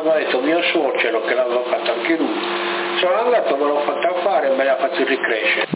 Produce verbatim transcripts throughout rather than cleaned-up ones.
mi ha detto mio suocero che l'aveva fatto anche lui, sono andato, me l'ho fatta fare e me l'ha fatto ricrescere.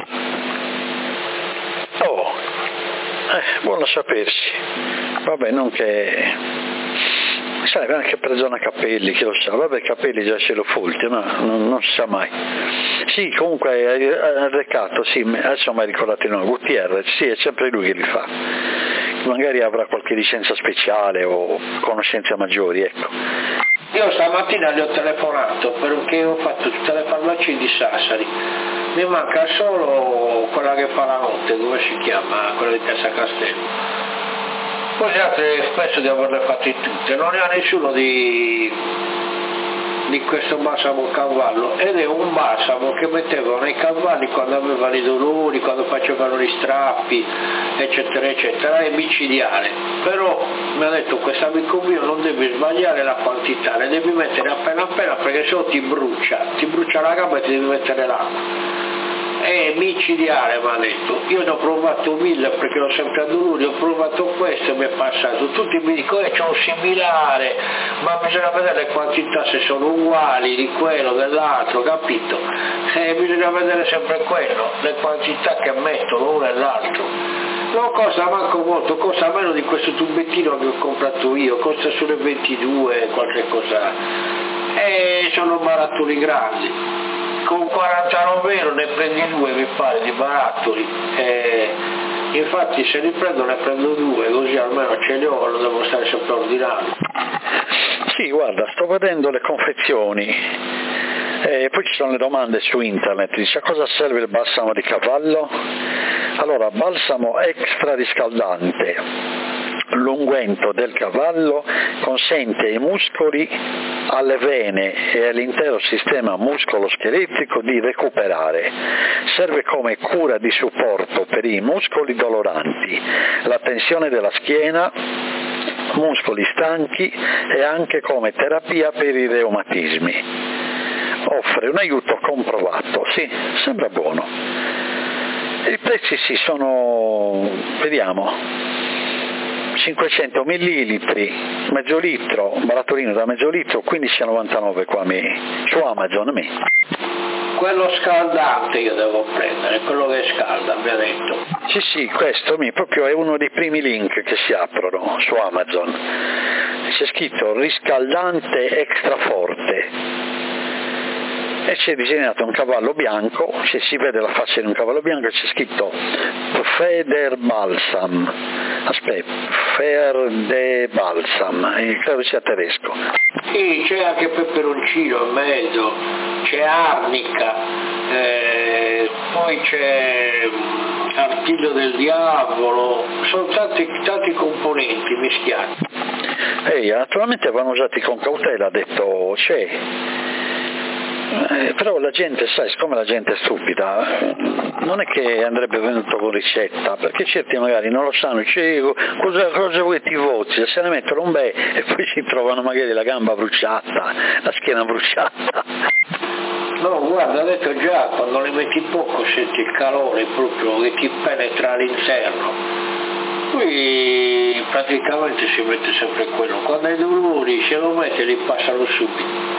Oh, eh, buono sapersi. Vabbè, non che... sai, anche per zona capelli, chi lo sa, vabbè, capelli già ce l'ho folti, no? non, non si sa mai. Sì, comunque hai recato, sì, adesso mi hai ricordato il nome, Gutierrez, sì, è sempre lui che li fa, magari avrà qualche licenza speciale o conoscenze maggiori, ecco. Io stamattina gli ho telefonato perché ho fatto tutte le farmacie di Sassari, mi manca solo quella che fa la notte, come si chiama, quella di Piazza Castello. Poi le altre penso di averle fatte tutte, non ne ha nessuno di, di questo balsamo cavallo, ed è un balsamo che mettevano nei cavalli quando avevano i dolori, quando facevano gli strappi, eccetera eccetera, è micidiale. Però mi ha detto questo amico mio non devi sbagliare la quantità, le devi mettere appena appena perché se no ti brucia, ti brucia la gamba e ti devi mettere l'acqua. È micidiale, mi ha detto. Io ne ho provato mille perché l'ho sempre a dolore, ho provato questo e mi è passato. Tutti mi dicono eh, c'è un similare, ma bisogna vedere le quantità se sono uguali di quello, dell'altro, capito? Eh, bisogna vedere sempre quello, le quantità che mettono l'uno e l'altro. Non costa manco molto, costa meno di questo tubettino che ho comprato io, costa sulle ventidue, qualche cosa. E sono barattoli grandi. Con quarantanove euro ne prendi due, mi pare, di barattoli, eh, infatti se li prendo ne prendo due, così almeno ce li ho, lo devo stare sempre ordinando. Sì, guarda, sto vedendo le confezioni, e poi ci sono le domande su internet, dice a cosa serve il balsamo di cavallo? Allora, balsamo extra riscaldante. L'unguento del cavallo consente ai muscoli, alle vene e all'intero sistema muscolo-scheletrico di recuperare. Serve come cura di supporto per i muscoli doloranti, la tensione della schiena, muscoli stanchi e anche come terapia per i reumatismi. Offre un aiuto comprovato, sì, sembra buono. I prezzi sì sono, vediamo, cinquecento millilitri, mezzo litro, barattolino da mezzo litro, quindici virgola novantanove qua mi, su Amazon mi. Quello scaldante io devo prendere, quello che scalda, mi ha detto. Sì, sì, questo mi proprio è uno dei primi link che si aprono su Amazon. C'è scritto riscaldante extra forte. E c'è disegnato un cavallo bianco, se si vede la faccia di un cavallo bianco c'è scritto Feder Balsam, aspetta, Ferde Balsam, credo sia tedesco. Sì, c'è anche peperoncino in mezzo, c'è arnica, eh, poi c'è artiglio del diavolo, sono tanti, tanti componenti mischiati. Ehi, naturalmente vanno usati con cautela, ha detto c'è. Eh, però la gente, sai, siccome la gente è stupida, non è che andrebbe venuto con ricetta, perché certi magari non lo sanno, dice cosa, cosa vuoi ti vozzi, se ne mettono un bel e poi si trovano magari la gamba bruciata, la schiena bruciata. No, guarda, ha detto già, quando le metti poco senti il calore proprio che ti penetra all'interno. Qui praticamente si mette sempre quello, quando hai dolori se lo mette li passano subito.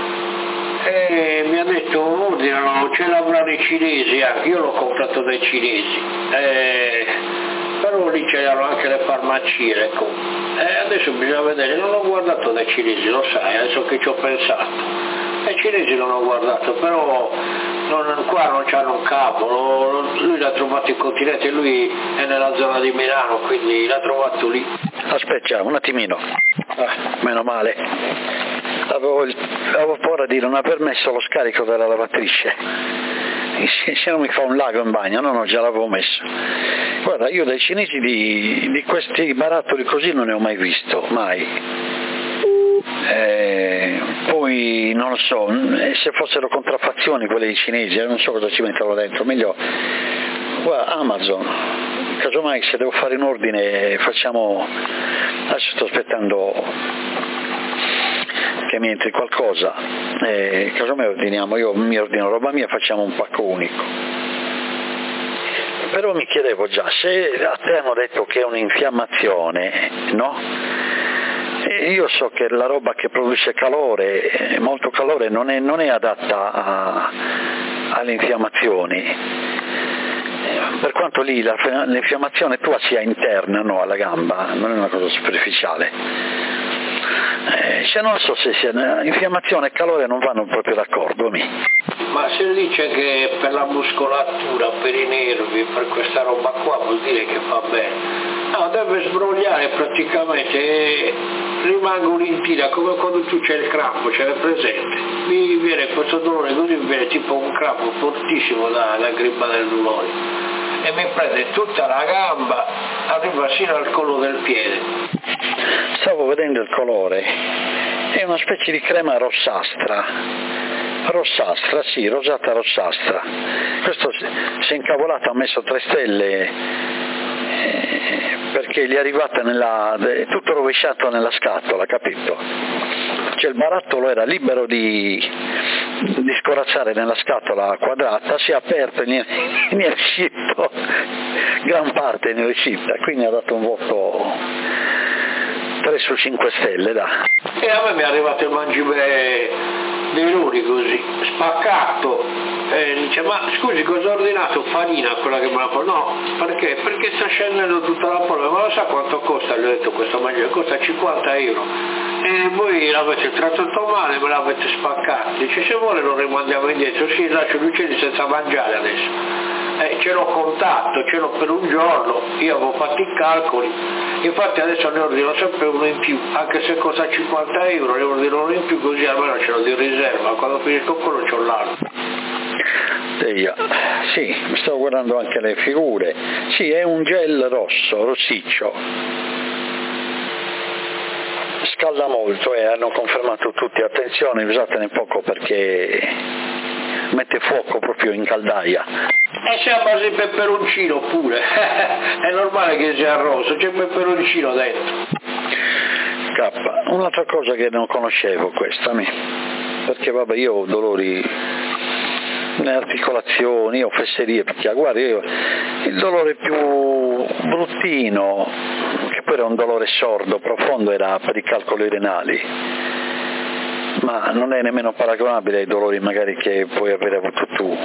E mi ha detto ordinano, ce l'avranno i cinesi anche, io l'ho comprato dai cinesi, eh, però lì c'erano anche le farmacie, ecco. E adesso bisogna vedere, non ho guardato dai cinesi, lo sai, adesso che ci ho pensato. Dai cinesi non ho guardato, però non, qua non c'hanno un capo, lui l'ha trovato in continente, lui è nella zona di Milano, quindi l'ha trovato lì. Aspetta un attimino, ah, meno male, avevo, il, avevo paura di non aver messo lo scarico della lavatrice, se non mi fa un lago in bagno, no no, già l'avevo messo. Guarda, io dai cinesi di, di questi barattoli così non ne ho mai visto, mai. Eh, poi non lo so, se fossero contraffazioni quelle cinesi, non so cosa ci metterò dentro, meglio guarda, Amazon, casomai se devo fare un ordine facciamo, adesso sto aspettando che mi entri qualcosa, eh, casomai ordiniamo, io mi ordino roba mia, facciamo un pacco unico. Però mi chiedevo già, se a te hanno detto che è un'infiammazione, no? E io so che la roba che produce calore, molto calore, non è, non è adatta a, alle infiammazioni. Per quanto lì la, l'infiammazione tua sia interna, no, alla gamba, non è una cosa superficiale. Eh, cioè non so se sia, infiammazione e calore non vanno proprio d'accordo. Mi. Ma se dice che per la muscolatura, per i nervi, per questa roba qua vuol dire che fa bene. No, deve sbrogliare praticamente e rimangono in tira, come quando tu c'è il crampo, ce l'hai presente? Mi viene questo dolore così, mi viene tipo un crampo fortissimo da, da grippa del dolore e mi prende tutta la gamba, arriva sino al collo del piede. Stavo vedendo il colore, è una specie di crema rossastra, rossastra, sì, rosata rossastra. Questo si è incavolato, ha messo tre stelle perché gli è arrivata nella, è tutto rovesciato nella scatola, capito? Cioè il barattolo era libero di, di scorazzare nella scatola quadrata, si è aperto e ne è uscito, gran parte ne è uscita, quindi ha dato un voto tre su cinque stelle, da. E a me mi è arrivato il mangime dei lori così, spaccato. E dice, ma scusi, cosa ho ordinato? Farina, quella che me la porta? No, perché? Perché sta scendendo tutta la polvere, ma lo sa quanto costa? Gli ho detto, questo mangime costa cinquanta euro. E voi l'avete trattato male, me l'avete spaccato. Dice, se vuole lo rimandiamo indietro. Sì, lascio gli uccelli senza mangiare adesso. Eh, ce l'ho contato, ce l'ho per un giorno, io avevo fatto i calcoli, infatti adesso ne ordino sempre uno in più, anche se costa cinquanta euro, ne ordino uno in più così almeno ce l'ho di riserva, quando finisco quello c'ho l'altro. Sì, mi sto guardando anche le figure, sì, è un gel rosso, rossiccio, scalda molto e eh, hanno confermato tutti, attenzione, usatene poco perché mette fuoco proprio in caldaia. E c'è a base di peperoncino pure, è normale che sia rosso, c'è peperoncino dentro. K, un'altra cosa che non conoscevo questa, perché vabbè io ho dolori nelle articolazioni, ho fesserie, perché guarda io il dolore più bruttino, che poi era un dolore sordo, profondo, era per i calcoli renali, ma non è nemmeno paragonabile ai dolori magari che puoi aver avuto tu.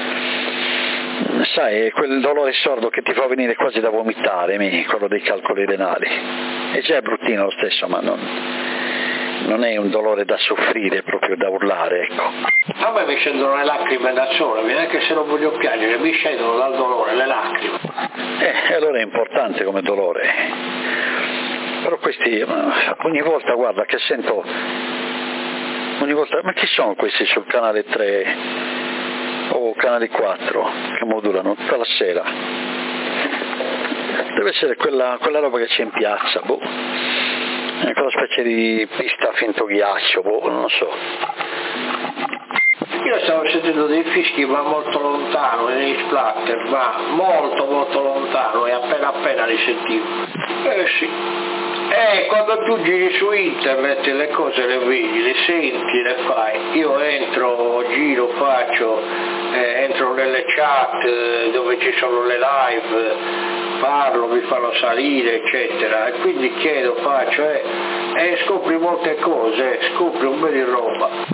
Sai, è quel dolore sordo che ti fa venire quasi da vomitare, quello dei calcoli renali. E già è bruttino lo stesso, ma non, non è un dolore da soffrire, proprio da urlare, ecco. A me mi scendono le lacrime da sola, neanche se non voglio piangere, mi scendono dal dolore le lacrime. Eh, allora è importante come dolore. Però questi, ogni volta, guarda, che sento, ogni volta, ma chi sono questi sul canale tre? O canale quattro che modulano tutta la sera? Deve essere quella, quella roba che c'è in piazza, boh, è quella specie di pista a finto ghiaccio, boh, non lo so. Io stavo sentendo dei fischi ma molto lontano, degli splatter, ma molto molto lontano e appena appena li sentivo. Eh sì. Eh, quando tu giri su internet le cose le vedi, le senti, le fai. Io entro, giro, faccio, eh, entro nelle chat eh, dove ci sono le live, parlo, mi fanno salire, eccetera. E quindi chiedo, faccio, eh, e scopri molte cose, scopri un bel di roba.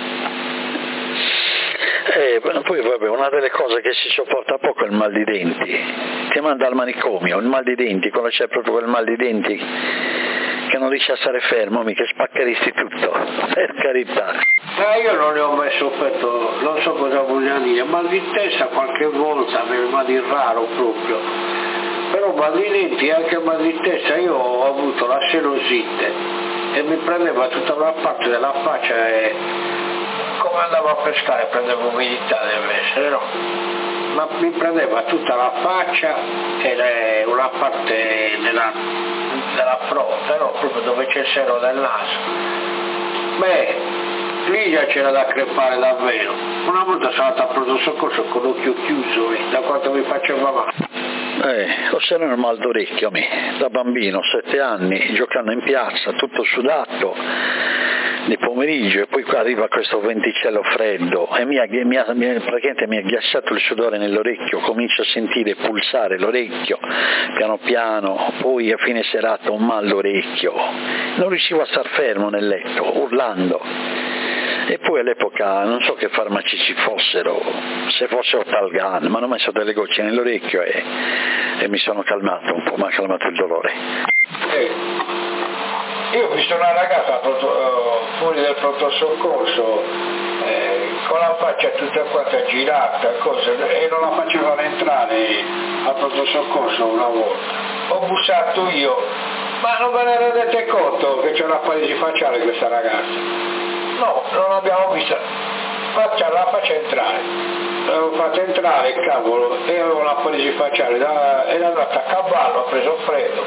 Eh, poi vabbè, una delle cose che si sopporta poco è il mal di denti, ti manda al manicomio, il mal di denti, quando c'è proprio quel mal di denti che non riesci a stare fermo, mica spaccheresti tutto, per carità. Ma io non ne ho mai sofferto, non so cosa voglia dire, mal di testa qualche volta, ma di raro proprio, però mal di denti e anche mal di testa, io ho avuto la celosite e mi prendeva tutta una parte della faccia e come andavo a pescare prendevo umidità deve essere, no? Ma mi prendeva tutta la faccia e le, una parte della, della fronte, no? Proprio dove c'è il seno del naso. Beh, lì già c'era da crepare davvero. Una volta sono andato a pronto soccorso con l'occhio chiuso, eh, da quanto mi faceva male. Eh, o se no il mal d'orecchio, da bambino, sette anni, giocando in piazza, tutto sudato, di pomeriggio, e poi qua arriva questo venticello freddo e mi ha, mi ha, mi ha, praticamente mi ha ghiacciato il sudore nell'orecchio, comincio a sentire pulsare l'orecchio piano piano, poi a fine serata un mal d'orecchio, non riuscivo a star fermo nel letto, urlando. E poi all'epoca non so che farmaci ci fossero, se fossero Talgan, mi hanno messo delle gocce nell'orecchio e, e mi sono calmato un po', mi ha calmato il dolore. Eh, io ho visto una ragazza fuori del pronto soccorso eh, con la faccia tutta quanta girata cosa, e non la facevano entrare al pronto soccorso una volta. Ho bussato io, ma non ve ne rendete conto che c'è una paralisi facciale questa ragazza? No, non l'abbiamo vista, faccia, la faccia entrare, l'avevo fatta entrare, cavolo, e avevo la paralisi facciale, era andata a cavallo, ha preso freddo.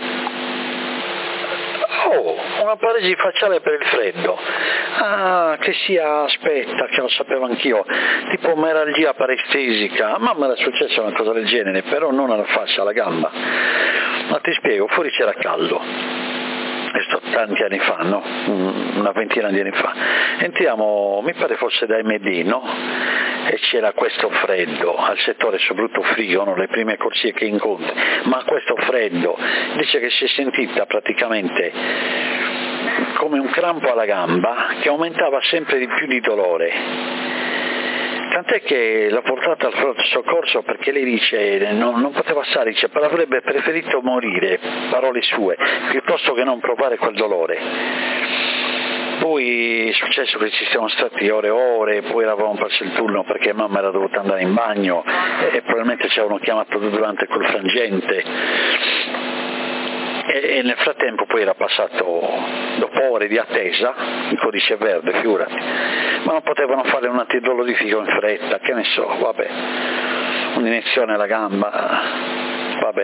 Oh, una paralisi facciale per il freddo, ah, che sia, aspetta, che lo sapevo anch'io, tipo meralgia parestesica, ma mi era successa una cosa del genere, però non alla faccia, alla gamba, ma ti spiego, fuori c'era caldo. Questo tanti anni fa, no? Una ventina di anni fa. Entriamo, mi pare fosse da M D, no? E c'era questo freddo, al settore soprattutto frigo, no? Le prime corsie che incontri, ma questo freddo, dice che si è sentita praticamente come un crampo alla gamba che aumentava sempre di più di dolore. Tant'è che l'ho portata al pronto soccorso perché lei dice non, non poteva stare, dice, però avrebbe preferito morire, parole sue, piuttosto che non provare quel dolore. Poi è successo che ci siamo stati ore e ore, poi eravamo perso il turno perché mamma era dovuta andare in bagno e probabilmente ci avevano chiamato durante quel frangente. E nel frattempo poi era passato, dopo ore di attesa, il codice verde, figurati, ma non potevano fare un antidolorifico in fretta, che ne so, vabbè, un'iniezione alla gamba, vabbè.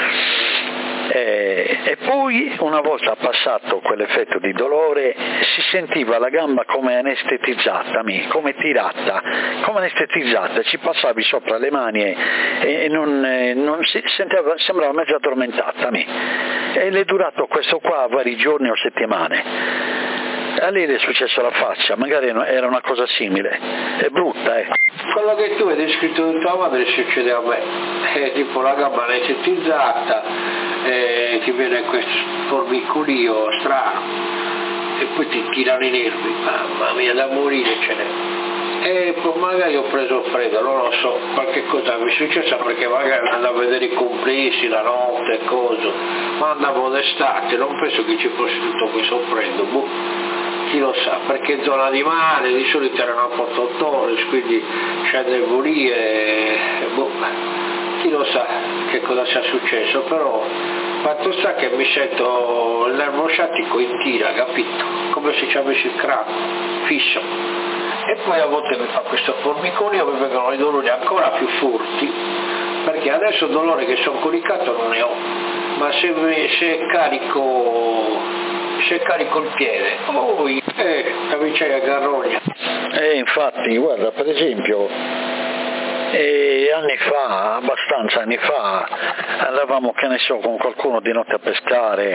E, e poi una volta passato quell'effetto di dolore si sentiva la gamba come anestetizzata, come tirata, come anestetizzata, ci passavi sopra le mani e, e non, non si sentiva, sembrava mezzo addormentata e le è durato questo qua vari giorni o settimane. A lei le è successo alla faccia, magari era una cosa simile, è brutta, eh. Quello che tu hai descritto di tua madre succede a me, è tipo la gamba anestetizzata, eh, ti viene questo formicolio strano e poi ti tirano i nervi, mamma mia, da morire ce n'è. E poi magari ho preso freddo, non lo so, qualche cosa mi è successa perché magari andavo a vedere i compressi la notte e cose, ma andavo d'estate, non penso che ci fosse tutto questo freddo, boh. Chi lo sa, perché zona di mare, di solito erano a Porto Torres, quindi scendevo lì e boh, chi lo sa che cosa sia successo, però fatto sta che mi sento il nervo sciatico in tira, capito? Come se ci avessi il cranio fisso. E poi a volte mi fa questo formicolio, mi vengono i dolori ancora più forti, perché adesso il dolore che sono coricato non ne ho, ma se, se carico se carico il piede, oh, eh, cominciai a garrogna. Eh, infatti, guarda, per esempio, eh, anni fa, abbastanza anni fa, andavamo, che ne so, con qualcuno di notte a pescare,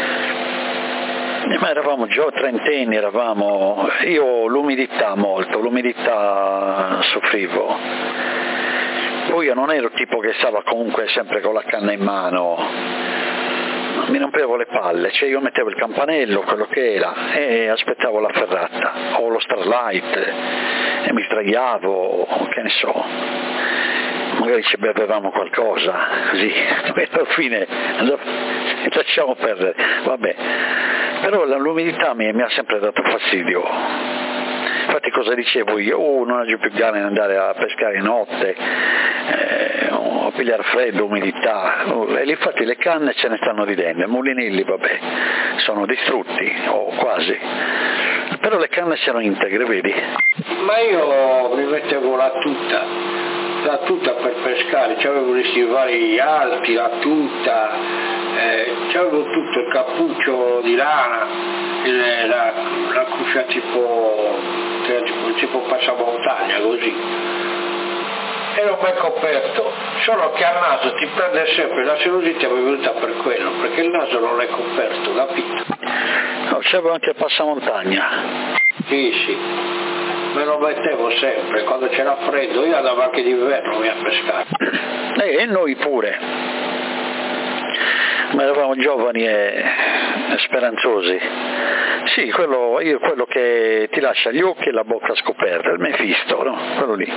ma eravamo già trentenni, eravamo, io l'umidità molto, l'umidità soffrivo. Poi io non ero il tipo che stava comunque sempre con la canna in mano, mi rompevo le palle, cioè io mettevo il campanello, quello che era, e aspettavo la ferrata o lo starlight e mi sdraiavo, che ne so, magari ci bevevamo qualcosa, così, alla fine lasciamo perdere, vabbè, però l'umidità mi, mi ha sempre dato fastidio. Infatti cosa dicevo io? Oh, non ho più gana di andare a pescare notte, eh, a pigliare freddo, umidità, e infatti le canne ce ne stanno ridendo, i mulinilli vabbè, sono distrutti, o quasi, però le canne sono integre, vedi? Ma io mi mettevo la tuta, la tuta per pescare, c'avevo gli stivali alti, la tuta, eh, c'avevo tutto, il cappuccio di lana, il, la, la cuffia tipo... tipo, tipo passamontagna così, ero ben coperto, solo che al naso ti prende sempre la sinusite, mi è venuta per quello, perché il naso non è coperto, capito? No, c'avevo anche il passamontagna. Sì, sì, me lo mettevo sempre, quando c'era freddo, io andavo anche d'inverno a pescare. Eh, e noi pure, ma eravamo giovani e, e speranzosi. Sì, quello, io quello che ti lascia gli occhi e la bocca scoperta, il Mefisto, no? Quello lì.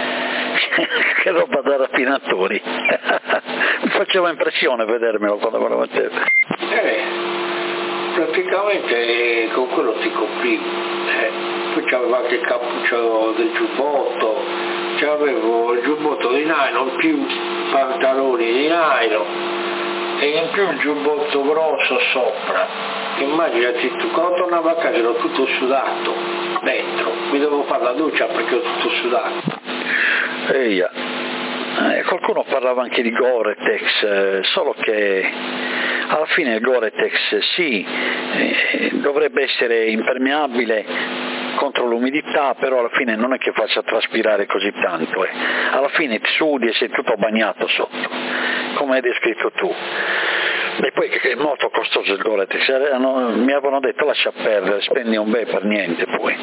Che roba da rapinatori. Mi faceva impressione vedermelo quando me lo mettevo. Eh, praticamente eh, con quello ti coprivo. Eh. Poi c'avevo anche il cappuccio del giubbotto, c'avevo il giubbotto di nylon più pantaloni di nylon e in più un giubbotto grosso sopra. Immaginati tu, quando tornavo a casa ero tutto sudato dentro, mi dovevo fare la doccia perché ero tutto sudato. Eia. Eh, qualcuno parlava anche di Gore-Tex, eh, solo che alla fine il Gore-Tex sì, eh, dovrebbe essere impermeabile contro l'umidità, però alla fine non è che faccia traspirare così tanto, eh. Alla fine ti sudi e sei tutto bagnato sotto, come hai descritto tu. E poi è molto costoso il Gore-Tex, mi avevano detto lascia perdere, spendi un bel per niente, poi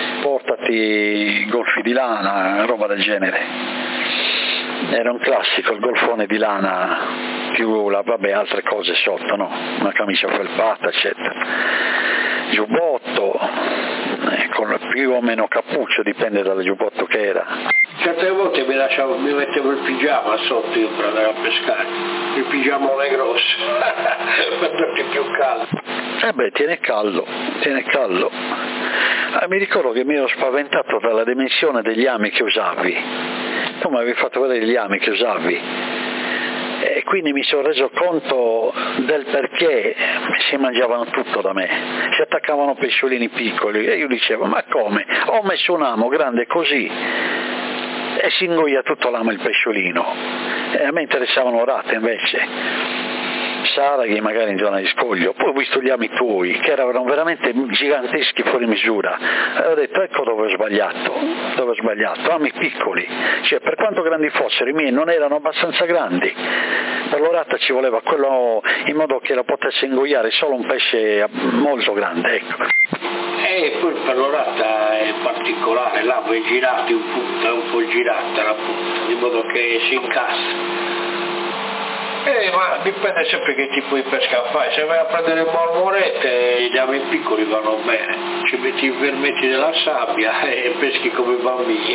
portati golfi di lana, roba del genere. Era un classico, il golfone di lana più la, vabbè, altre cose sotto, no? Una camicia felpata, eccetera. Giubbotto, eh, con più o meno cappuccio, dipende dal giubbotto che era. Certe volte mi, lasciavo, mi mettevo il pigiama sotto io per andare a pescare, il pigiamone grosso, per darti più caldo. Eh beh, tiene caldo, tiene caldo. Ah, mi ricordo che mi ero spaventato dalla dimensione degli ami che usavi. Tu mi avevi fatto vedere gli ami che usavi. E quindi mi sono reso conto del perché si mangiavano tutto da me, si attaccavano pesciolini piccoli e io dicevo ma come? Ho messo un amo grande così e si ingoia tutto l'amo il pesciolino, e a me interessavano rate invece, saraghi magari in zona di scoglio. Poi ho visto gli ami tuoi che erano veramente giganteschi fuori misura e ho detto ecco dove ho sbagliato, dove ho sbagliato, ami piccoli, cioè per quanto grandi fossero i miei non erano abbastanza grandi, per l'orata ci voleva quello in modo che la potesse ingoiare solo un pesce molto grande, ecco. E poi per l'orata è particolare, l'amo è girato in punta, un po' girata la punta, di modo che si incassa. Eh, ma dipende sempre che tipo di pesca fai, se vai a prendere mormorette gli ami piccoli vanno bene, ci metti i vermetti della sabbia e peschi come bambini.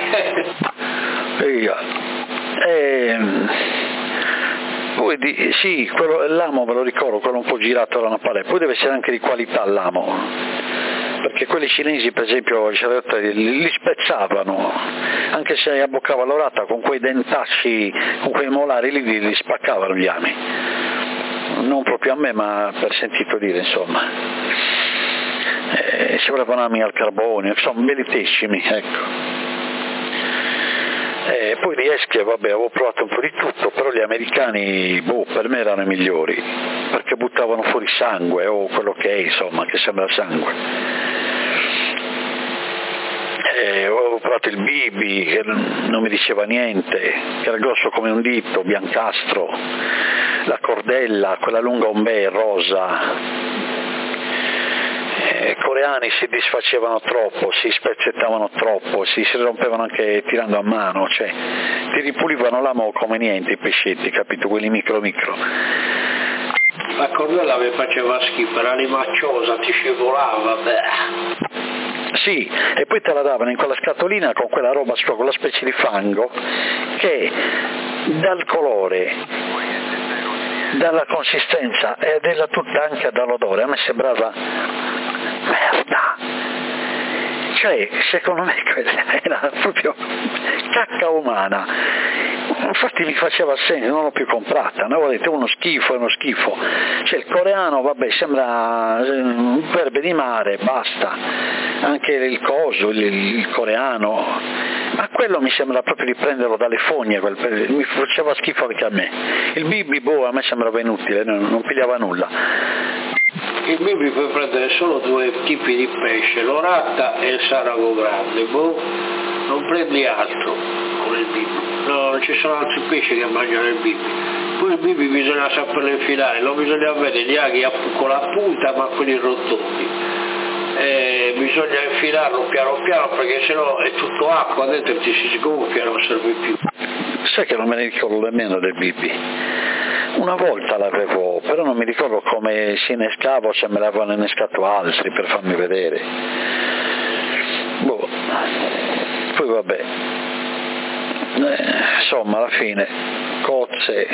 Eia. Ehm... Poi di, sì, quello, l'amo me lo ricordo, quello un po' girato da una parte, poi deve essere anche di qualità l'amo, perché quelli cinesi per esempio li, li spezzavano, anche se abboccava l'orata con quei dentacci, con quei molari li, li, li spaccavano gli ami, non proprio a me ma per sentito dire insomma, eh, si volevano ami al carbonio, insomma bellissimi, ecco. E poi di esche, vabbè, avevo provato un po' di tutto, però gli americani, boh, per me erano i migliori, perché buttavano fuori sangue, o quello che è, insomma, che sembra sangue. E avevo provato il Bibi, che non mi diceva niente, che era grosso come un dito, biancastro, la cordella, quella lunga ombè, rosa. I coreani si disfacevano troppo, si spezzettavano troppo, si, si rompevano anche tirando a mano, cioè ti ripulivano l'amo come niente i pescetti, capito? Quelli micro micro. La cordella mi faceva schifo, era limacciosa, ti scivolava, beh. Sì, e poi te la davano in quella scatolina con quella roba, con quella specie di fango che dal colore, dalla consistenza e della tutta anche dall'odore a me sembrava merda, cioè secondo me quella era proprio cacca umana, infatti mi faceva segno, non l'ho più comprata, ne avevo detto uno schifo, è uno schifo, cioè il coreano vabbè sembra un verbe di mare, basta, anche il coso, il, il coreano, ma quello mi sembra proprio di prenderlo dalle fogne, quel, mi faceva schifo anche a me, il Bibi boh a me sembrava inutile, non, non pigliava nulla. Il Bibi puoi prendere solo due tipi di pesce, l'orata e il sarago grande, boh, non prendi altro con il Bibi, no, non ci sono altri pesci che mangiano il Bibi. pure i bibi bisogna saperlo infilare, non bisogna avere gli aghi con la punta ma quelli rotondi, eh, bisogna infilarlo piano piano perché sennò è tutto acqua dentro e ti si sgonfia, non serve più. Sai che non me ne ricordo nemmeno del bibi. Una volta l'avevo, però non mi ricordo come si innescava o se me l'avevano innescato altri per farmi vedere. Boh. Poi vabbè. Eh, insomma, alla fine, cozze,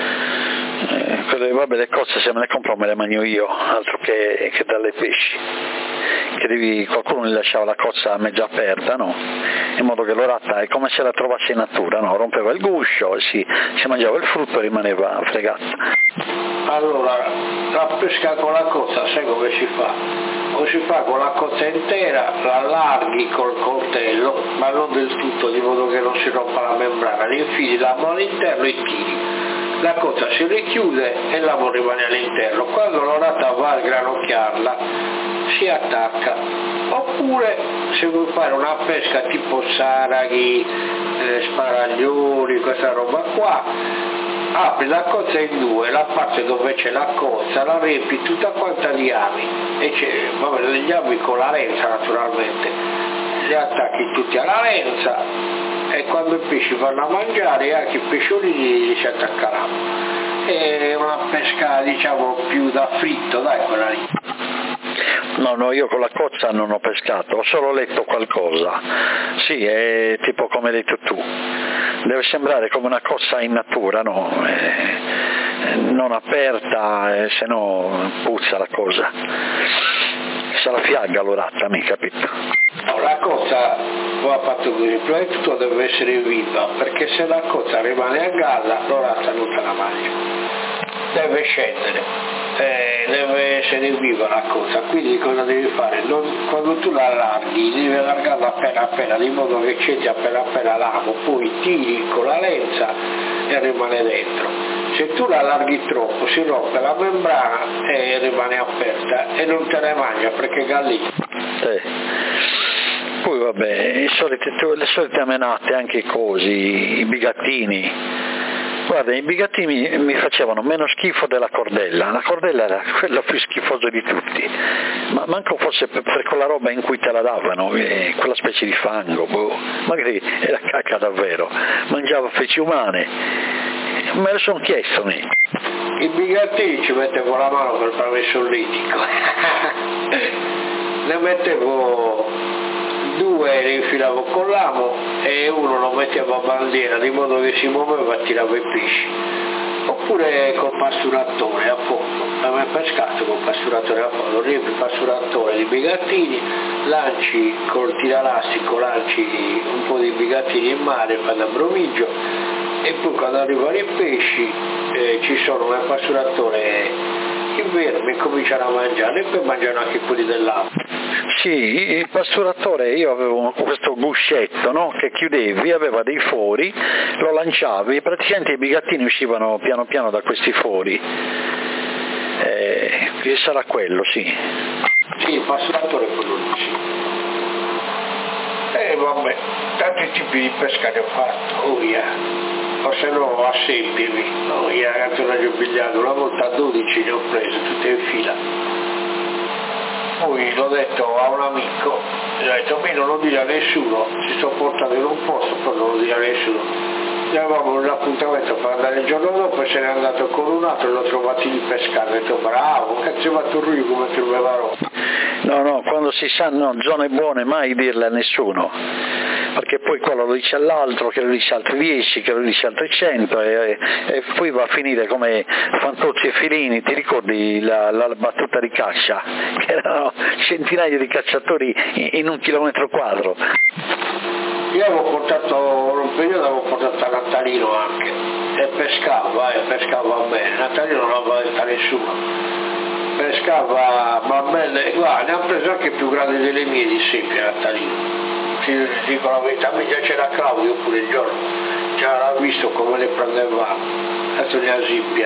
eh, quelle, vabbè, le cozze se me le compro me le mangio io, altro che, che dalle pesci. Che devi, qualcuno gli lasciava la cozza mezza aperta, no? In modo che l'orata è come se la trovasse in natura, no? Rompeva il guscio, si, si mangiava il frutto e rimaneva fregato. Allora, la pesca con la cozza, sai come si fa? O si fa con la cozza intera, la allarghi col coltello, ma non del tutto, di modo che non si rompa la membrana, li infili la mano all'interno e tiri. La cozza si richiude e l'amo rimane all'interno. Quando l'orata va a granocchiarla, si attacca. Oppure, se vuoi fare una pesca tipo saraghi, eh, sparaglioni, questa roba qua, apri la cozza in due, la parte dove c'è la cozza la riempi tutta quanta di ami, e c'è, vabbè, degli ami con la lenza naturalmente, li attacchi tutti alla lenza e quando i pesci vanno a mangiare anche i pesciolini li si attaccheranno. È una pesca diciamo più da fritto, dai, quella lì. No, no, io con la cozza non ho pescato, ho solo letto qualcosa. Sì, è tipo come hai detto tu, deve sembrare come una cozza in natura, no? Eh, non aperta, eh, se no puzza la cosa. Sarà fiagga l'orata, mi capito? No, la cozza va fatto così, prima di tutto deve essere viva, perché se la cozza rimane a galla l'orata non te la mangia, deve scendere. Eh, deve essere viva la cosa, quindi cosa devi fare? Non, quando tu la allarghi devi allargarla appena appena, di modo che c'è appena appena l'amo, poi tiri con la lenza e rimane dentro. Se tu la allarghi troppo si rompe la membrana e rimane aperta e non te ne mangia perché è gallina. Eh. Poi vabbè, i soliti, le solite menate, anche i cosi, i bigattini. Guarda, i bigattini mi facevano meno schifo della cordella, la cordella era quello più schifoso di tutti, ma manco forse per, per quella roba in cui te la davano, eh, quella specie di fango, boh, magari era cacca davvero, mangiava feci umane, me lo sono chiesto. Ne. I bigattini ci mettevo la mano per fare il solletico, ne mettevo due, li infilavo con l'amo e uno lo mettevo a bandiera di modo che si muoveva e tirava i pesci, oppure col pasturatore a fondo. Avevo pescato col pasturatore a fondo, riempi il pasturatore di bigattini, lanci col tiralastico, lanci un po' di bigattini in mare, fai da bromigio e poi quando arrivano i pesci eh, ci sono nel pasturatore i vermi, cominciano a mangiare e poi mangiano anche quelli dell'acqua. Sì, il pasturatore, io avevo questo guscetto, no, che chiudevi, aveva dei fori, lo lanciavi e praticamente i bigattini uscivano piano piano da questi fori. Eh, che sarà quello, sì. Sì, il pasturatore è quello lì, sì. E vabbè, tanti tipi di pesca ne ho fatto, oh yeah. O se no a sempivi, no, io ragazzi non ho pigliato, una volta dodici ne ho prese tutte in fila. Poi l'ho detto a un amico, gli ho detto, me non lo dire a nessuno, ci sto portando in un posto, poi non lo dire a nessuno. Gli avevamo un appuntamento per andare il giorno dopo e se n'è andato con un altro e l'ho trovato di pescare, ho detto bravo, cazzo va tu lui come trovava roba. No, no, quando si sanno zone buone mai dirle a nessuno, perché poi quello lo dice all'altro, che lo dice altri dieci, che lo dice altri cento e, e poi va a finire come Fantozzi e Filini, ti ricordi la, la battuta di caccia? Che erano centinaia di cacciatori in, in un chilometro quadro. Io avevo portato, un periodo avevo portato a Natalino anche, e pescava, e pescava bene, Natalino non aveva detto a nessuno. Pescava, ma belle, guarda, ne ha preso anche più grandi delle mie di sempre a Natalino. Ti dico la verità, mi c'era Claudio pure il giorno, già l'ha visto come le prendeva, adesso ne ha zippia.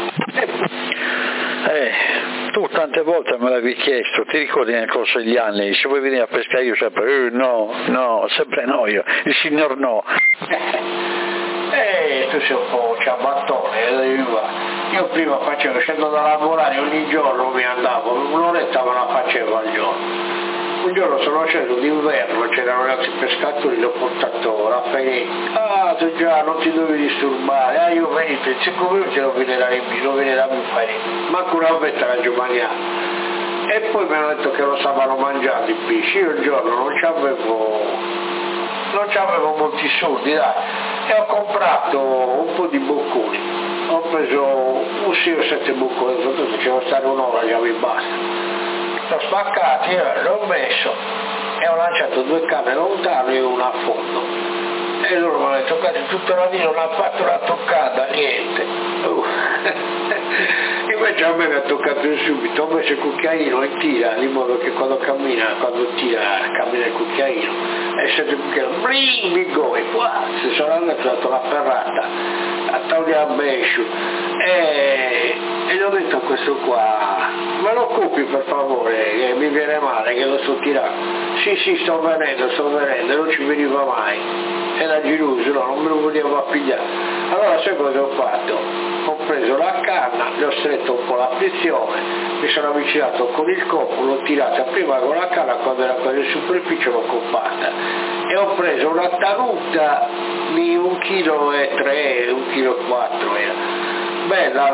Eh, tu tante volte me l'avevi chiesto, ti ricordi nel corso degli anni, se vuoi venire a pescare io sempre, eh, no, no, sempre no io, il signor no. e tu sei un po' ciabattone, io prima facevo, scendo da lavorare ogni giorno, mi andavo, un'oretta me la facevo al giorno. Un giorno sono sceso d'inverno, c'erano gli altri pescatori, l'ho portato Raffaele, ah tu già non ti dovevi disturbare, ah io venite, in cinque minuti non viene da riempire, non viene da più fare, manco una vetta la giovaniana. E poi mi hanno detto che lo stavano mangiando i pesci, io il giorno non c'avevo, non c'avevo molti soldi, dai, e ho comprato un po' di bocconi, ho preso un sei o sette bocconi, dovevo stare un'ora, già mi basta. L'ho spaccati, l'ho messo e ho lanciato due canne lontano e una a fondo. E loro mi hanno toccati tutto la vita, non ha fatto una toccata, niente. Uh. Invece a me mi ha toccato subito, ho messo il cucchiaino e tira, di modo che quando cammina, quando tira, cammina il cucchiaino, e sento il cucchiaino, bling, mi goi, se sono andato, ho dato la ferrata, a tagliare a bescio, e, e gli ho detto a questo qua, me lo occupi per favore, che mi viene male, che lo sto tirando. Sì, sì, sto venendo, sto venendo, e non ci veniva mai. Era geloso, no, non me lo voleva pigliare. Allora sai cosa ho fatto? Ho preso la canna, gli ho stretto un po' la frizione, mi sono avvicinato con il coppo, l'ho tirata prima con la canna, quando era quasi in superficie l'ho coppata. E ho preso una tanuta di un chilo e tre, un chilo e quattro era. Bella,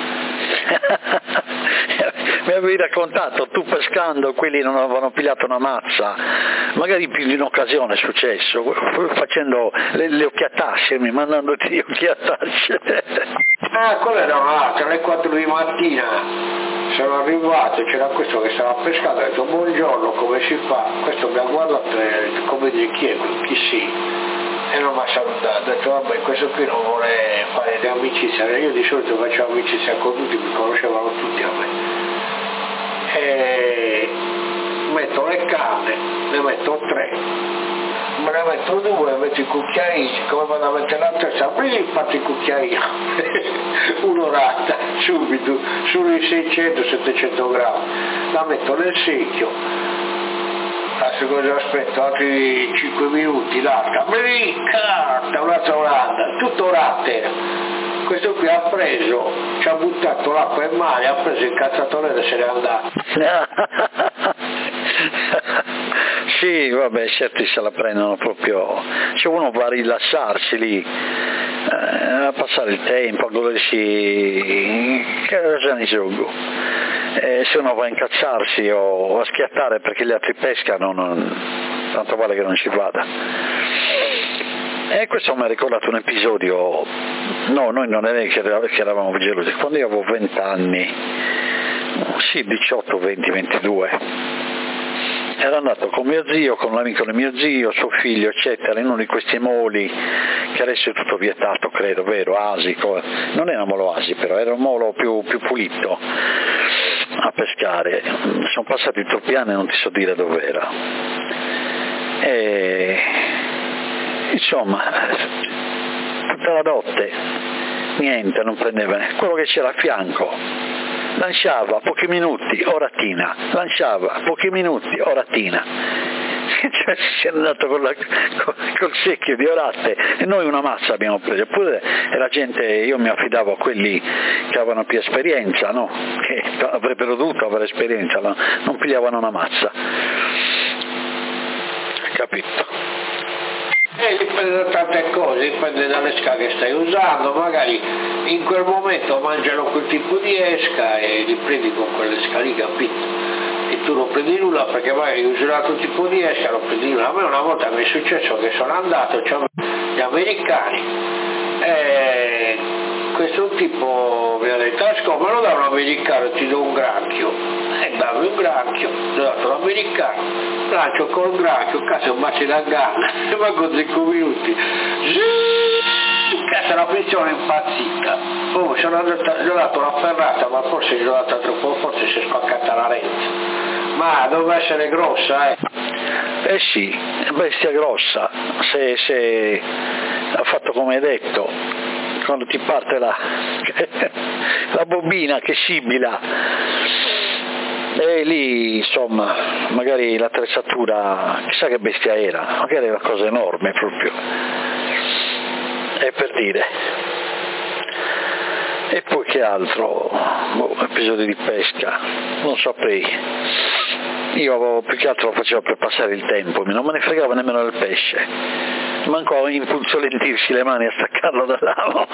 mi avevi raccontato, tu pescando quelli non avevano pigliato una mazza, magari più di un'occasione è successo, facendo le, le occhiatacce, mi mandandoti le occhiatacce. Ah, quella era un'altra, alle quattro di mattina sono arrivato, c'era questo che stava pescando, ho detto buongiorno, come si fa? Questo mi ha guardato e ha detto come dire chi è, chi sì? E non mi ha salutato, ho detto vabbè questo qui non vuole fare di amicizia, io di solito facevo amicizia con tutti, mi conoscevano tutti a me. E metto le canne, ne metto tre, me ne metto due, metto i cucchiaini, come vado a mettere la terza, prima fate il cucchiaino, un'orata, subito, sui seicento settecento grammi, la metto nel secchio, adesso cosa aspetto, altri cinque minuti, l'altra, carta, un'altra orata, tutto orate. Questo qui ha preso, ci ha buttato l'acqua in mare, ha preso il cazzatore e se n'è andato. Sì, vabbè, certi se la prendono proprio, cioè uno va a rilassarsi lì, eh, a passare il tempo, a godersi, che cosa ne gioco. Eh, se uno va a incazzarsi o a schiattare perché gli altri pescano, non, tanto vale che non ci vada. E questo mi ha ricordato un episodio, no, noi non è che eravamo gelosi, quando io avevo venti anni, sì, diciotto, venti, ventidue, ero andato con mio zio, con l'amico di mio zio, suo figlio, eccetera, in uno di questi moli, che adesso è tutto vietato, credo, vero, asico, non era un molo asi però, era un molo più, più pulito, a pescare, sono passati troppi anni e non ti so dire dov'era. E... insomma, tutta la notte, niente, non prendeva quello che c'era a fianco, lanciava pochi minuti, oratina, lanciava pochi minuti, oratina, cioè si è andato con la, con, col secchio di orate e noi una mazza abbiamo preso, eppure la gente, io mi affidavo a quelli che avevano più esperienza, no? Che avrebbero dovuto avere esperienza, no? Non pigliavano una mazza, capito? E dipende da tante cose, dipende dall'esca che stai usando, magari in quel momento mangiano quel tipo di esca e li prendi con quell'esca lì, capito? E tu non prendi nulla perché magari usi un altro tipo di esca, non prendi nulla. A me una volta mi è successo che sono andato, c'erano gli americani, e questo tipo mi ha detto, ascolta, me lo dà un americano, ti do un granchio, e dammi un granchio, gli ho dato l'americano, lancio col granchio, cazzo un bacio da ganna, e manco cinque minuti, cazzo la frizione è impazzita, oh, sono andato, gli ho dato la ferrata, ma forse gli ho data troppo, forse si è spaccata la rete. Ma doveva essere grossa, eh? Eh sì, bestia grossa, se, se ha fatto come hai detto, quando ti parte la, la bobina che scibila, e lì insomma, magari l'attrezzatura, chissà che bestia era, magari era una cosa enorme proprio. è per dire. E poi che altro? Boh, episodi di pesca, non saprei. Io avevo, più che altro lo facevo per passare il tempo, non me ne fregava nemmeno del pesce, manco impulsolentirsi le mani a staccarlo dall'amo.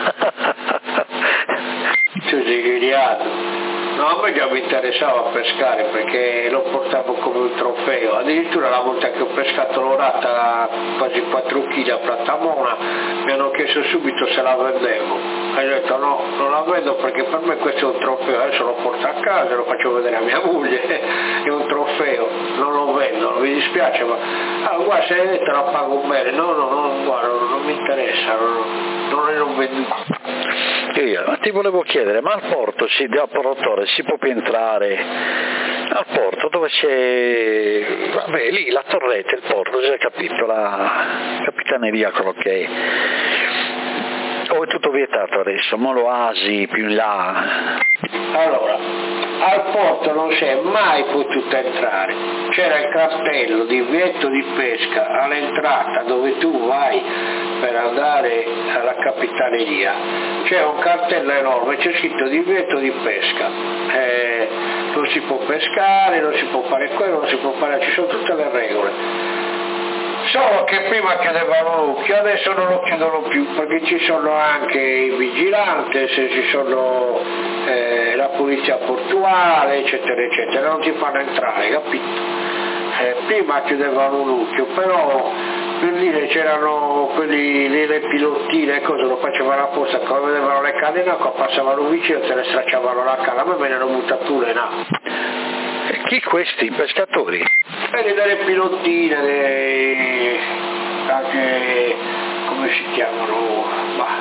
Tu sei grigliato. No, a me già mi interessava pescare perché lo portavo come un trofeo, addirittura la volta che ho pescato l'orata quasi quattro chili a Plattamona mi hanno chiesto subito se la vendevo e ho detto no, non la vendo perché per me questo è un trofeo, adesso lo porto a casa e lo faccio vedere a mia moglie, è un trofeo, non lo vendo, non mi dispiace, ma ah, guarda se te la pago bene, no, no, no, guarda, non mi interessa, non, non ne ho venduto. Ma ti volevo chiedere, ma al porto si, da Portore si può più entrare? Al porto dove c'è, vabbè, lì la torretta, il porto, già capito, la capitaneria, quello che è. O è tutto vietato adesso, mo l'oasi più in là? Allora, al porto non si è mai potuto entrare, c'era il cartello divieto di pesca all'entrata dove tu vai per andare alla capitaneria, c'è un cartello enorme, c'è scritto divieto di pesca, eh, non si può pescare, non si può fare quello, non si può fare, ci sono tutte le regole. Solo che prima chiudevano l'occhio, adesso non lo chiudono più perché ci sono anche i vigilanti, se ci sono eh, la polizia portuale, eccetera, eccetera, non ti fanno entrare, capito? Eh, prima chiudevano l'occhio, però per dire c'erano quelli, le, le pilottine e cose, lo facevano apposta, quando vedevano le canne in acqua passavano vicino e te le stracciavano la canna, a me me ne hanno buttato pure in acqua. Chi questi? I pescatori? Vedi delle pilottine, dei, anche, come si chiamano, bah,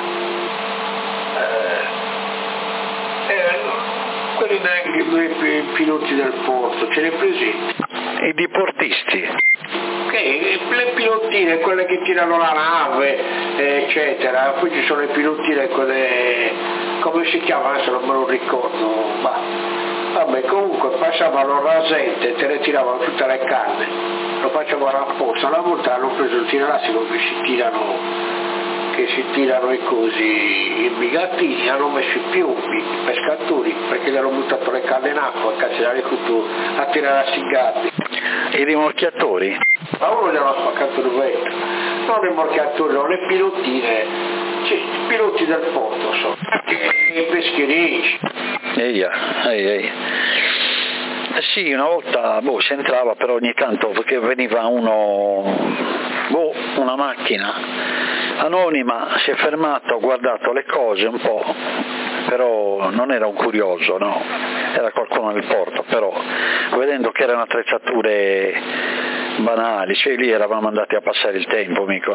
eh, eh, quelli dei, dei piloti del porto, ce li hai presenti? I diportisti? Okay, le pilottine, quelle che tirano la nave, eccetera, poi ci sono le pilottine, quelle, come si chiamano, adesso non me lo ricordo, bah. Vabbè, comunque passavano rasente, te ne tiravano tutte le canne, lo facevano apposta, una volta hanno preso il tiralassico che si tirano, che si tirano i cosi, i bigattini, hanno messo i piombi, i pescatori, perché gli hanno buttato le canne in acqua, cazzo l'hanno tutto a tirare a sigatti. I rimorchiatori? Ma uno gli hanno spaccato il vetro, non i rimorchiatori, no, le pilottine, cioè, i piloti del porto sono, anche i pescherecci. Eia, ehi, ehi. Eh sì, una volta boh, si entrava, però ogni tanto perché veniva uno, boh, una macchina anonima, si è fermato, ha guardato le cose un po', però non era un curioso, no, era qualcuno nel porto, però vedendo che erano attrezzature banali, cioè lì eravamo andati a passare il tempo, mica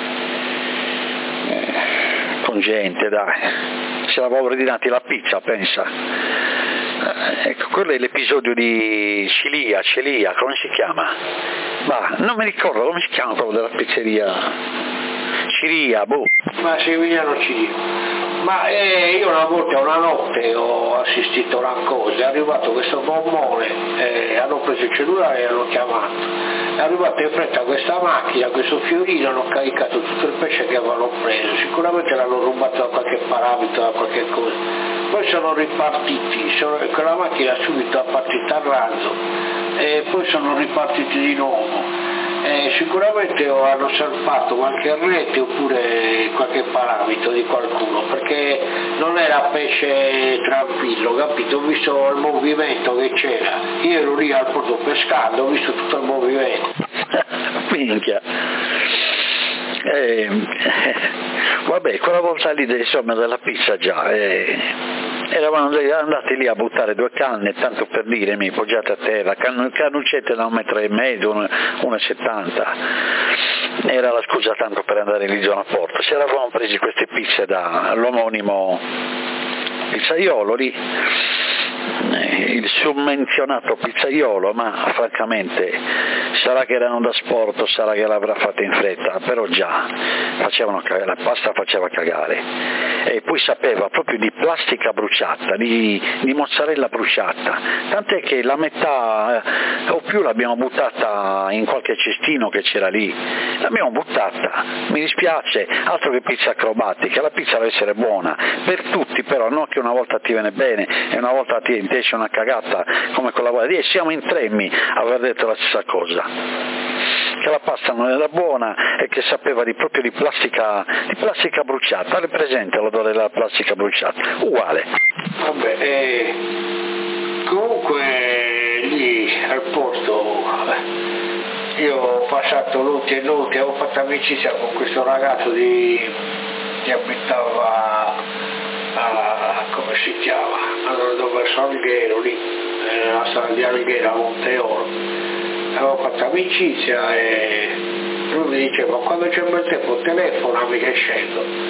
eh, con gente, dai. Si eravamo ordinati la pizza, pensa. Eh, ecco, quello è l'episodio di Cilia, Celia, come si chiama? Ma non mi ricordo come si chiama quello della pizzeria. Cilia, boh. Ma Sevillano Cilia. Ma eh, io una volta, una notte, ho assistito a una cosa, è arrivato questo gommone, eh, hanno preso il cellulare e hanno chiamato. È arrivata in fretta questa macchina, questo fiorino, hanno caricato tutto il pesce che avevano preso, sicuramente l'hanno rubato da qualche parametro, da qualche cosa. Poi sono ripartiti, sono, quella macchina subito è partita a razzo e poi sono ripartiti di nuovo. Eh, sicuramente hanno salvato qualche rete oppure qualche parametro di qualcuno, perché non era pesce tranquillo, capito? Ho visto il movimento che c'era, io ero lì al porto pescando, ho visto tutto il movimento. Minchia. Eh, vabbè, quella volta lì insomma della pizza già eh, eravamo andati lì a buttare due canne, tanto per dire, mi poggiate a terra, can- cannuccette da un metro e mezzo, uno e settanta, era la scusa tanto per andare lì zona porto. Ci eravamo presi queste pizze dall'omonimo pizzaiolo lì, il summenzionato pizzaiolo, ma francamente sarà che erano da sport, sarà che l'avrà fatta in fretta, però già facevano cagare, la pasta faceva cagare, e poi sapeva proprio di plastica bruciata, di, di mozzarella bruciata, tant'è che la metà eh, o più l'abbiamo buttata in qualche cestino che c'era lì, l'abbiamo buttata, mi dispiace, altro che pizza acrobatica, la pizza deve essere buona per tutti, però non che una volta ti viene bene e una volta ti esce una cagata come quella volta, e siamo in tremmi a aver detto la stessa cosa, che la pasta non era buona e che sapeva di proprio di plastica, di plastica bruciata. È presente l'odore della plastica bruciata? Uguale. Vabbè, eh, comunque lì al posto io ho passato notti e notti, avevo fatto amicizia con questo ragazzo di, che abitava a, come si chiama? Allora, dove verso Alghero, lì, nella strada di Alghero a Monteoro. Avevo fatto amicizia e lui mi diceva quando c'è un bel tempo telefonami che scendo,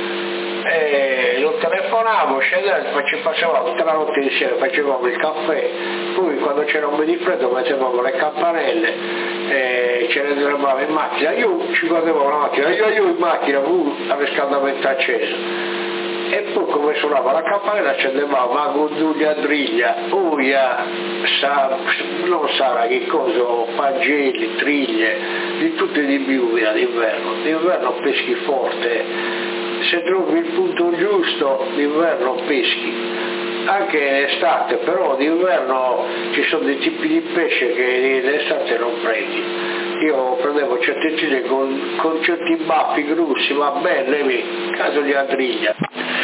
e lo telefonavo, scendevo e ci facevamo tutta la notte insieme, facevamo il caffè, poi quando c'era un po' di freddo mettevamo le campanelle e ce ne andavamo in macchina, io ci guardavo la macchina, io io in macchina, uh, a riscaldamento acceso. E poi come suonava la campanella accendevamo ma Gonduglia Driglia, Uia, sa, non sarà che cosa, Pageli, Triglie, di tutte di più d'inverno. D'inverno peschi forte, se trovi il punto giusto d'inverno peschi, anche in estate, però d'inverno ci sono dei tipi di pesce che in estate non prendi. Io prendevo certe tine con, con certi baffi grossi, ma belli, caso di Adriglia.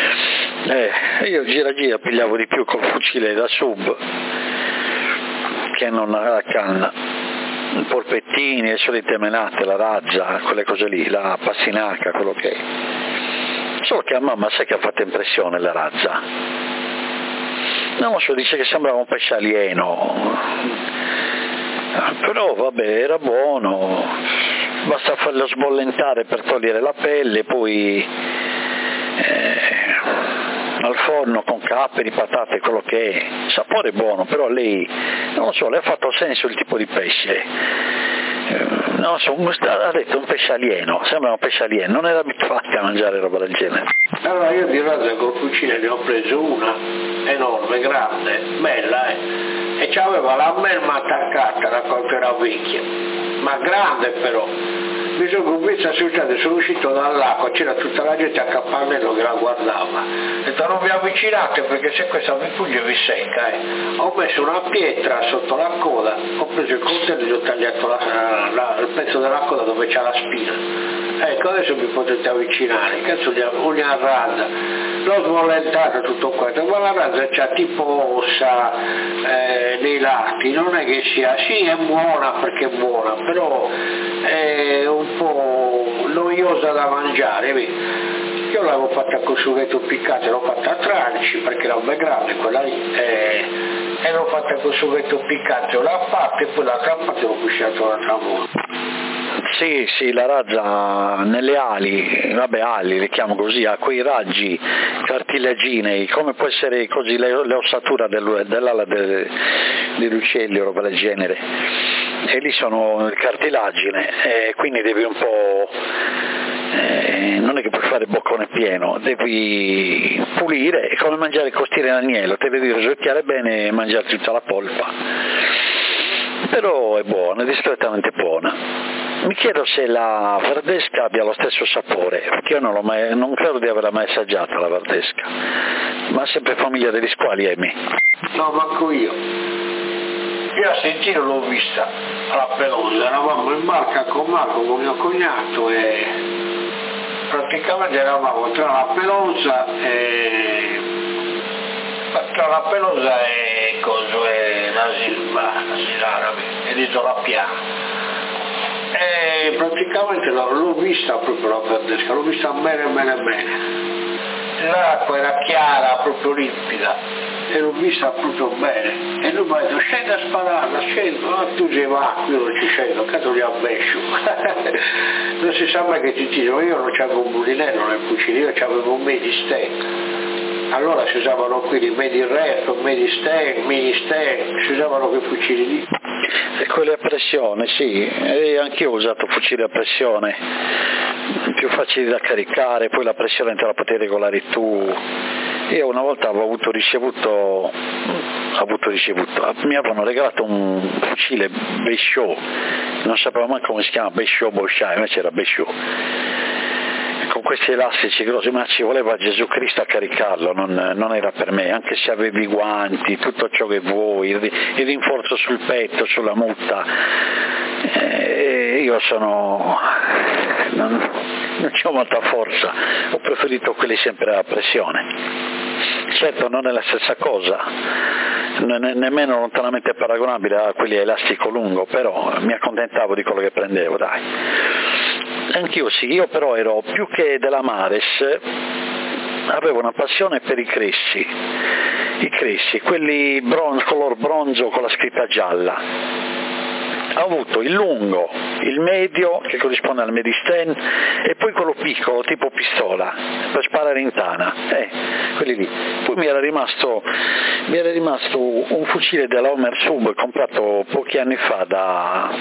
Eh, io gira gira pigliavo di più col fucile da sub che non la canna, i polpettini, le solite menate, la razza, quelle cose lì, la passinaca, quello che è. Solo che a mamma sai che ha fatto impressione la razza. Non lo so, dice che sembrava un pesce alieno, però vabbè, era buono, basta farlo sbollentare per togliere la pelle, poi eh, al forno con capperi, patate, quello che è, sapore buono, però lei, non lo so, le ha fatto senso il tipo di pesce, eh, non lo so, ha detto un pesce alieno, sembra un pesce alieno, non era abituata a mangiare roba del genere. Allora io di razza col fucile ne ho preso una, enorme, grande, bella, eh, e c'aveva la melma attaccata da quanto era vecchia, ma grande però. Mi sono convinto associato, sono uscito dall'acqua, c'era tutta la gente a Capannello che la guardava. Ho detto non vi avvicinate perché se questa mi fugge vi secca. Eh. Ho messo una pietra sotto la coda, ho preso il coltello e ho tagliato la, la, il pezzo della coda dove c'è la spina. Ecco, adesso mi potete avvicinare, cazzo di una razza. L'ho smollentata tutto quanto, ma la razza c'ha tipo ossa eh, nei lati, non è che sia, sì è buona perché è buona, però è un po' noiosa da mangiare, vedi? Io l'avevo fatta con sughetto piccato, l'ho fatta a tralici perché era un grande quella lì, e, e l'ho fatta con sughetto piccato, l'ha fatta e poi l'altra parte l'ho cucinato l'altra volta. Sì, sì, la razza nelle ali, vabbè ali, le chiamo così, ha quei raggi cartilaginei, come può essere così le, le ossature del, dell'ala del, degli uccelli o roba del genere, e lì sono il cartilagine, e quindi devi un po', eh, non è che puoi fare boccone pieno, devi pulire, è come mangiare costine in agnello, te devi risucchiare bene e mangiare tutta la polpa, però è buona, è discretamente buona. Mi chiedo se la verdesca abbia lo stesso sapore, perché io non, l'ho mai, non credo di averla mai assaggiata la verdesca, ma sempre famiglia degli squali, Emi. No, manco io. Io a sentire l'ho vista alla Pelosa, eravamo in barca con Marco, con mio cognato, e praticamente eravamo tra la Pelosa e tra la Pelosa e coso e Nasilba, Nasil Arabi, e l'isola Piana. E praticamente l'ho vista proprio la verdesca, l'ho vista bene bene bene, l'acqua era chiara, proprio limpida, e l'ho vista proprio bene, e lui mi ha detto scendi a spararla, scendi, ma tu sei acqua, io non ci scendo, cazzo li abbescio. Non si sa mai che ti tiro, io non c'avevo un mulinello nel fucile, io c'avevo un medistec, allora si usavano qui i medi rep, medi stand, mini stand, si usavano quei fucili lì. E quelli a pressione, sì, e anch'io ho usato fucili a pressione, più facili da caricare, poi la pressione te la potevi regolare tu. Io una volta avevo avuto ricevuto, avuto ricevuto, mi avevano regalato un fucile Béchot, non sapevo mai come si chiama, Béchot Bochat, invece era Béchot, con questi elastici grossi, ma ci voleva Gesù Cristo a caricarlo, non, non era per me, anche se avevi i guanti, tutto ciò che vuoi, il, il rinforzo sul petto, sulla mutta, eh, io sono, non, non c'ho molta forza, ho preferito quelli sempre a pressione. Certo non è la stessa cosa, non è nemmeno lontanamente paragonabile a quelli a elastico lungo, però mi accontentavo di quello che prendevo, dai. Anch'io sì, io però ero più che della Mares, avevo una passione per i cressi, i cressi, quelli bronzo, color bronzo con la scritta gialla. Ho avuto il lungo, il medio che corrisponde al medisten e poi quello piccolo tipo pistola per sparare in tana, eh, quelli lì. Poi mi era rimasto, mi era rimasto un fucile della Homer Sub comprato pochi anni fa da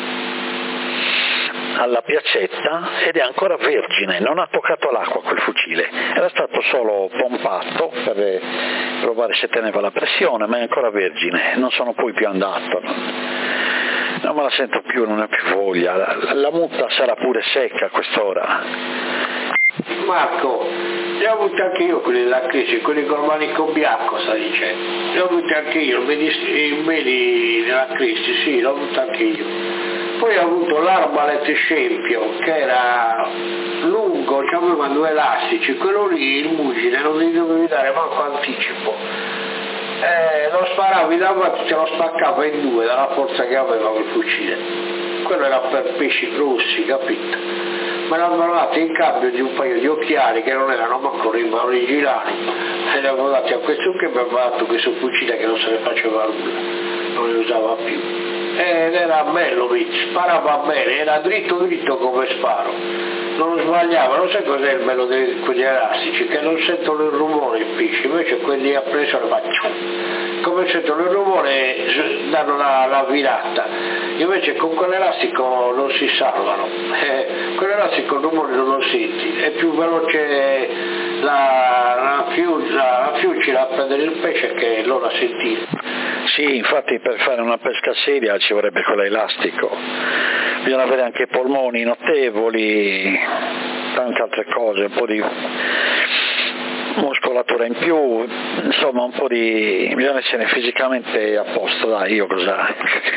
alla Piazzetta ed è ancora vergine, non ha toccato l'acqua quel fucile, era stato solo pompato per provare se teneva la pressione, ma è ancora vergine, non sono poi più andato. Non me la sento più, non ho più voglia, la, la mutta sarà pure secca a quest'ora. Marco, li ho avuti anche io quelli della crisi, quelli col manico bianco, sta dicendo. Li ho avuti anche io, i meli della crisi, sì, l'ho avuto anche io. Poi ho avuto l'Arbalet Scempio, che era lungo, aveva due elastici, quello lì, il mugine, non gli dovevi dare manco anticipo. Eh, lo sparavi davanti, te lo spaccava in due dalla forza che aveva quel fucile. Quello era per pesci grossi, capito? Me l'hanno dato in cambio di un paio di occhiali che non erano manco originali, e li avevo dati a questo che mi aveva dato questo fucile che non se ne faceva nulla, non li usava più. Ed era bello, sparava bene, era dritto dritto come sparo, non sbagliava, non sai cos'è il bello di quegli elastici, che non sentono il rumore i pesci, invece quelli a pressione facciano, come sentono il rumore danno la, la virata, invece con quell'elastico non si salvano, eh, quell'elastico il rumore non lo senti, è più veloce la, la, fiu, la, la fiucila a prendere il pesce che loro a sentire. Sì, infatti per fare una pesca seria ci vorrebbe quell'elastico, bisogna avere anche polmoni notevoli, tante altre cose, un po' di muscolatura in più, insomma un po' di, bisogna essere fisicamente a posto, dai, io cosa,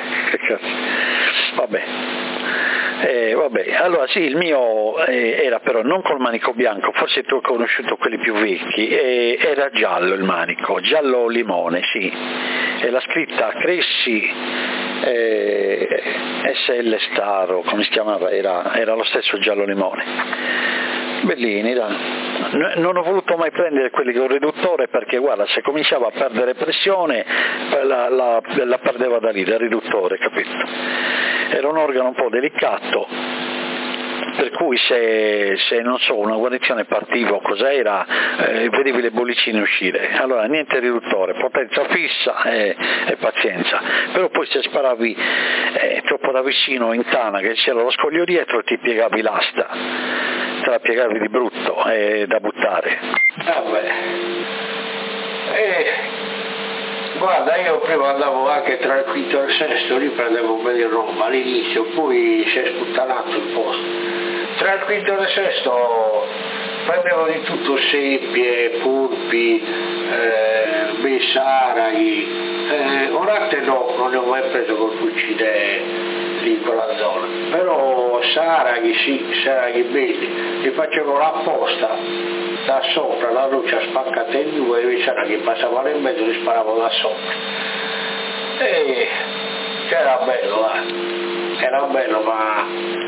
vabbè. Eh, vabbè, allora sì, il mio eh, era però non col manico bianco, forse tu hai conosciuto quelli più vecchi, eh, era giallo il manico, giallo limone, sì, e la scritta Cressi eh, S L Staro, come si chiamava, era, era lo stesso giallo limone. Bellini, dai. Non ho voluto mai prendere quelli con riduttore perché guarda, se cominciava a perdere pressione la, la, la perdeva da lì, dal riduttore, capito? Era un organo un po' delicato, per cui se, se non so, una guarigione partiva o cos'era, eh, vedevi le bollicine uscire, allora niente riduttore, potenza fissa e, e pazienza, però poi se sparavi eh, troppo da vicino in tana che c'era lo scoglio dietro ti piegavi l'asta, te la piegavi di brutto, è da buttare. Vabbè. Eh, guarda, io prima andavo anche tra il quinto e il sesto, lì prendevo un bel roba all'inizio, poi si è sputtanato il posto. Tra il quinto e il sesto prendevo di tutto, seppie, pulpi, eh, bessaraghi, eh, orate no, non ne ho mai preso col fucile lì in quella zona, però saraghi sì, saraghi belli, li facevo apposta da sopra, la luce spaccata in due e i saraghi passavano in mezzo e li sparavo da sopra. E era bello, eh. era bello, ma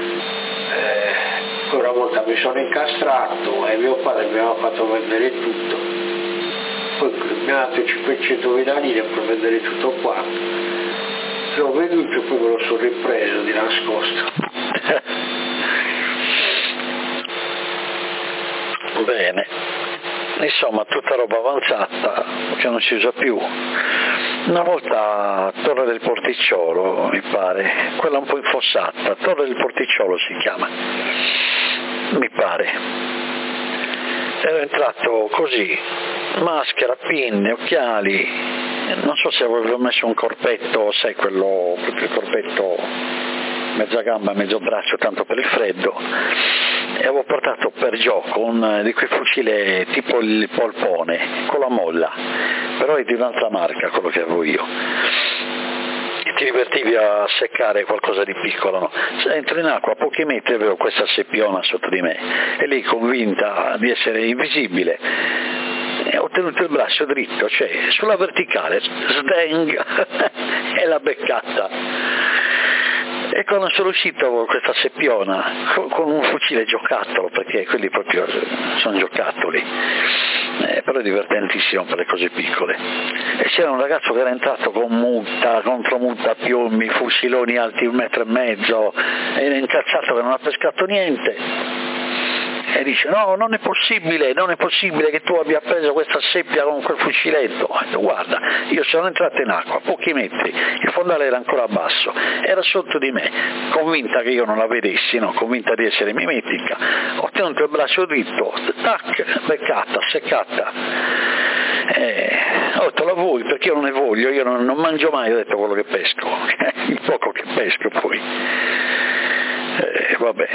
eh, una volta mi sono incastrato e mio padre mi aveva fatto vendere tutto, poi mi ha dato cinquecentomila lire per vendere tutto quanto. L'ho veduto e poi me lo sono ripreso di nascosto. Bene. insomma tutta roba avanzata che non si usa più. Una volta Torre del Porticciolo, mi pare, quella un po' infossata, Torre del Porticciolo si chiama, mi pare. Ero entrato così, maschera, pinne, occhiali, non so se avevo messo un corpetto, sai quello, proprio il corpetto mezza gamba, mezzo braccio, tanto per il freddo, e avevo portato per gioco un di quei fucili tipo il polpone, con la molla, però è di un'altra marca quello che avevo io. E ti divertivi a seccare qualcosa di piccolo, no? Entro in acqua, a pochi metri avevo questa seppiona sotto di me, e lì convinta di essere invisibile, ho tenuto il braccio dritto, cioè sulla verticale, sdeng, e l'ha beccata. E quando sono uscito con questa seppiona, con, con un fucile giocattolo, perché quelli proprio sono giocattoli, eh, però è divertentissimo per le cose piccole. E c'era un ragazzo che era entrato con mutta, contro mutta, piombi, fuciloni alti un metro e mezzo, era incazzato che non ha pescato niente. E dice: no, non è possibile, non è possibile che tu abbia preso questa seppia con quel fuciletto. Ho detto: guarda, io sono entrato in acqua, pochi metri, il fondale era ancora basso, era sotto di me, convinta che io non la vedessi, no? Convinta di essere mimetica, ho tenuto il braccio dritto, tac, beccata, seccata. Eh, ho detto: la vuoi? Perché io non ne voglio, io non, non mangio mai, ho detto, quello che pesco, il poco che pesco poi. Eh, vabbè.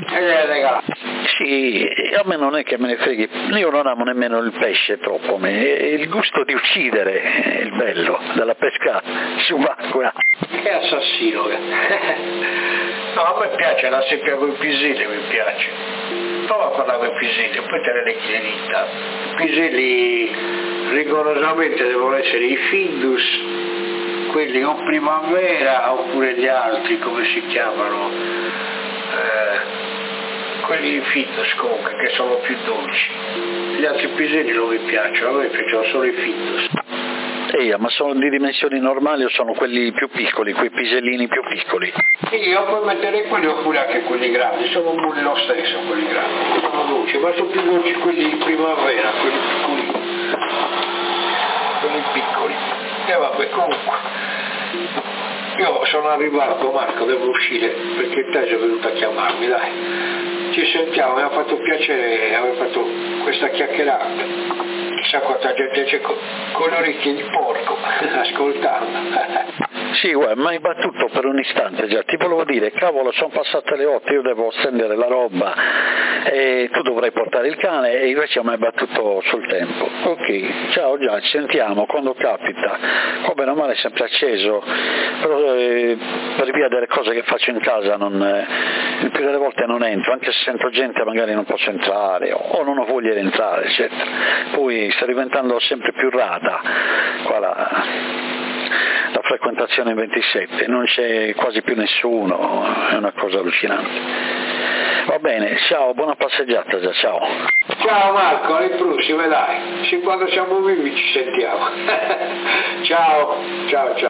Sì, a me non è che me ne freghi, io non amo nemmeno il pesce troppo, è il gusto di uccidere è il bello della pesca subacquea. Che assassino! No, a me piace la seppia con i piselli, mi piace. Prova a parlare con i piselli, poi te ne lecchi le dita. I piselli rigorosamente devono essere i Findus, quelli o primavera oppure gli altri, come si chiamano? Eh, quelli Findus comunque, che sono più dolci. Gli altri piselli non mi piacciono, a me piacciono solo i Findus. Ehi, ma sono di dimensioni normali o sono quelli più piccoli, quei pisellini più piccoli? Sì, io puoi mettere quelli oppure anche quelli grandi, sono buoni lo stesso quelli grandi, sono dolci, ma sono più dolci quelli di primavera, quelli piccoli, quelli piccoli. E vabbè, comunque, io sono arrivato, Marco, devo uscire, perché te sei venuto a chiamarmi, dai. Ci sentiamo, mi ha fatto piacere aver fatto questa chiacchierata. Chissà quanta gente c'è con, con le orecchie di porco, ascoltando. Sì, guarda, mi hai battuto per un istante già, ti volevo dire, cavolo, sono passate le otto, io devo stendere la roba e tu dovrai portare il cane, e invece mi hai battuto sul tempo. Ok, ciao, già, ci sentiamo quando capita, qua bene o male è sempre acceso, però eh, per via delle cose che faccio in casa non, eh, il più delle volte non entro, anche se sento gente magari non posso entrare o, o non ho voglia di entrare, eccetera. Poi sta diventando sempre più rara qua la... la frequentazione in ventisette, non c'è quasi più nessuno, è una cosa allucinante. Va bene, ciao, buona passeggiata già, ciao. Ciao Marco, alle prossime dai, se quando siamo vivi ci sentiamo. Ciao, ciao, ciao.